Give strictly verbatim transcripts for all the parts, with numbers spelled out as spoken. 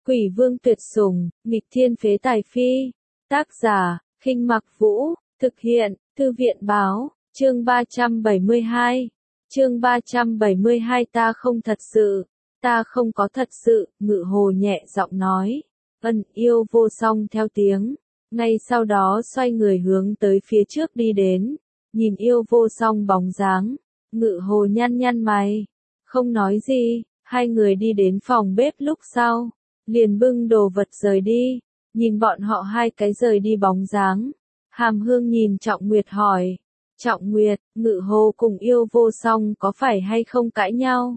Quỷ vương tuyệt sủng, nghịch thiên phế tài phi. Tác giả, Khinh Mặc Vũ, thực hiện, Thư viện báo, chương ba trăm bảy mươi hai. Chương ba trăm bảy mươi hai ta không thật sự, ta không có thật sự, Ngự Hồ nhẹ giọng nói. Ân Yêu Vô Song theo tiếng, ngay sau đó xoay người hướng tới phía trước đi đến, nhìn Yêu Vô Song bóng dáng, Ngự Hồ nhăn nhăn mày, không nói gì, hai người đi đến phòng bếp lúc sau, liền bưng đồ vật rời đi, nhìn bọn họ hai cái rời đi bóng dáng, Hàm Hương nhìn Trọng Nguyệt hỏi, Trọng Nguyệt, Ngự Hồ cùng Yêu Vô Song có phải hay không cãi nhau?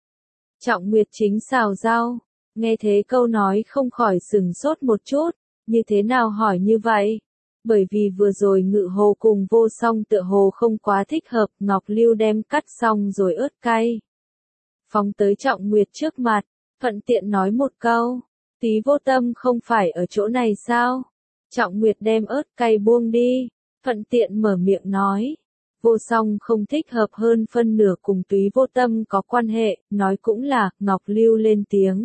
Trọng Nguyệt chính xào rau, nghe thế câu nói không khỏi sừng sốt một chút, như thế nào hỏi như vậy? Bởi vì vừa rồi Ngự Hồ cùng Vô Song tựa hồ không quá thích hợp, Ngọc Lưu đem cắt xong rồi ớt cay. Phóng tới Trọng Nguyệt trước mặt, thuận tiện nói một câu, Tí Vô Tâm không phải ở chỗ này sao? Trọng Nguyệt đem ớt cay buông đi, thuận tiện mở miệng nói. Vô Song không thích hợp hơn phân nửa cùng Túy Vô Tâm có quan hệ, nói cũng là, Ngọc Lưu lên tiếng.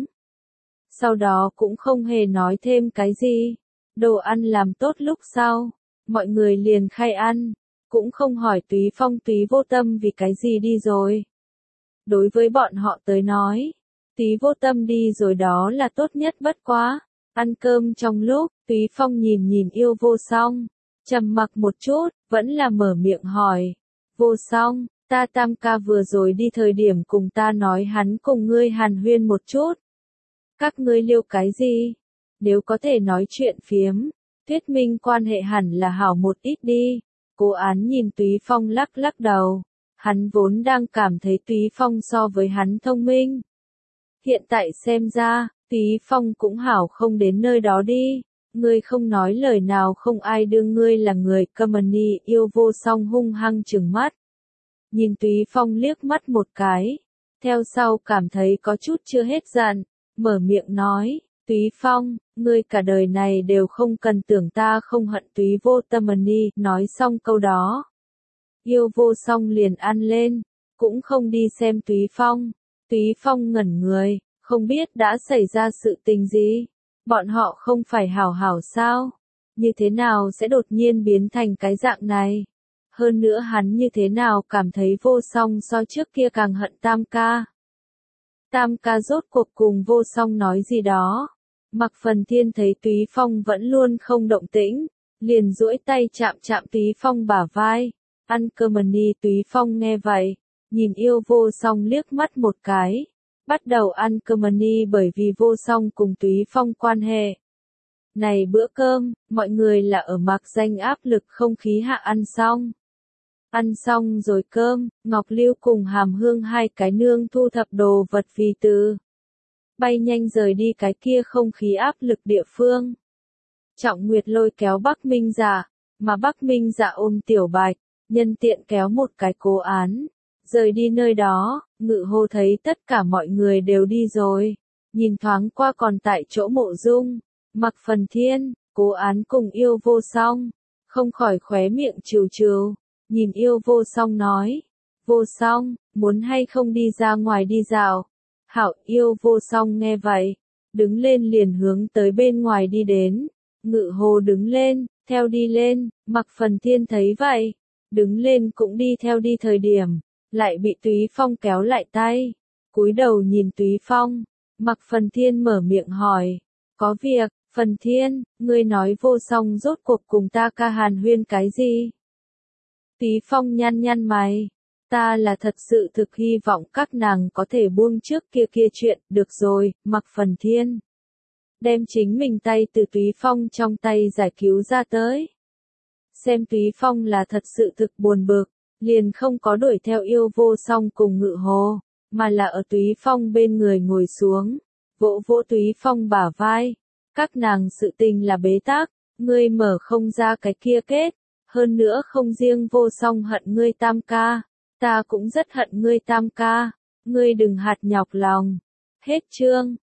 Sau đó cũng không hề nói thêm cái gì. Đồ ăn làm tốt lúc sau, mọi người liền khai ăn, cũng không hỏi Túy Phong Túy Vô Tâm vì cái gì đi rồi. Đối với bọn họ tới nói, Túy Vô Tâm đi rồi đó là tốt nhất bất quá. Ăn cơm trong lúc, Túy Phong nhìn nhìn Yêu Vô Song, trầm mặc một chút, vẫn là mở miệng hỏi. Vô Song, ta Tam ca vừa rồi đi thời điểm cùng ta nói hắn cùng ngươi hàn huyên một chút. Các ngươi liêu cái gì? Nếu có thể nói chuyện phiếm, thuyết minh quan hệ hẳn là hảo một ít đi. Cố Án nhìn Túy Phong lắc lắc đầu. Hắn vốn đang cảm thấy Túy Phong so với hắn thông minh. Hiện tại xem ra, Túy Phong cũng hảo không đến nơi đó đi. Ngươi không nói lời nào không ai đương ngươi là người, Kamani. Yêu Vô Song hung hăng trừng mắt. Nhìn Túy Phong liếc mắt một cái. Theo sau cảm thấy có chút chưa hết giận, mở miệng nói, Túy Phong, ngươi cả đời này đều không cần tưởng ta không hận Túy Vô Tâm-ni. Nói xong câu đó, Yêu Vô Song liền ăn lên, cũng không đi xem Túy Phong. Túy Phong ngẩn người, không biết đã xảy ra sự tình gì. Bọn họ không phải hảo hảo sao? Như thế nào sẽ đột nhiên biến thành cái dạng này? Hơn nữa hắn như thế nào cảm thấy Vô Song so trước kia càng hận Tam ca? Tam ca rốt cuộc cùng Vô Song nói gì đó? Mặc Phần Thiên thấy Túy Phong vẫn luôn không động tĩnh, liền duỗi tay chạm chạm Túy Phong bả vai. Ăn cơm đi. Túy Phong nghe vậy, nhìn Yêu Vô Song liếc mắt một cái. Bắt đầu ăn cơm ni bởi vì Vô Song cùng Túy Phong quan hệ. Này bữa cơm, mọi người là ở mặc danh áp lực không khí hạ ăn xong. Ăn xong rồi cơm, Ngọc Lưu cùng Hàm Hương hai cái nương thu thập đồ vật vì từ. Bay nhanh rời đi cái kia không khí áp lực địa phương. Trọng Nguyệt lôi kéo Bắc Minh Dạ, mà Bắc Minh Dạ ôm Tiểu Bạch, nhân tiện kéo một cái Cố Án. Rời đi nơi đó, Ngự Hồ thấy tất cả mọi người đều đi rồi. Nhìn thoáng qua còn tại chỗ Mộ Dung, Mặc Phần Thiên, Cố Án cùng Yêu Vô Song, không khỏi khóe miệng trừ trừ. Nhìn Yêu Vô Song nói, Vô Song, muốn hay không đi ra ngoài đi dạo? Hảo. Yêu Vô Song nghe vậy, đứng lên liền hướng tới bên ngoài đi đến. Ngự Hồ đứng lên, theo đi lên. Mặc Phần Thiên thấy vậy, đứng lên cũng đi theo đi thời điểm, lại bị Túy Phong kéo lại tay. Cúi đầu nhìn Túy Phong, Mặc Phần Thiên mở miệng hỏi, có việc? Phần Thiên, ngươi nói Vô Song rốt cuộc cùng ta ca hàn huyên cái gì? Túy Phong nhăn nhăn mày, ta là thật sự thực hy vọng các nàng có thể buông trước kia kia chuyện. Được rồi. Mặc Phần Thiên đem chính mình tay từ Túy Phong trong tay giải cứu ra tới. Xem Túy Phong là thật sự thực buồn bực, liền không có đuổi theo Yêu Vô Song cùng Ngự Hồ, mà là ở Túy Phong bên người ngồi xuống, vỗ vỗ Túy Phong bả vai. Các nàng sự tình là bế tắc, ngươi mở không ra cái kia kết, hơn nữa không riêng Vô Song hận ngươi Tam ca, ta cũng rất hận ngươi Tam ca, ngươi đừng hạt nhọc lòng. Hết chương.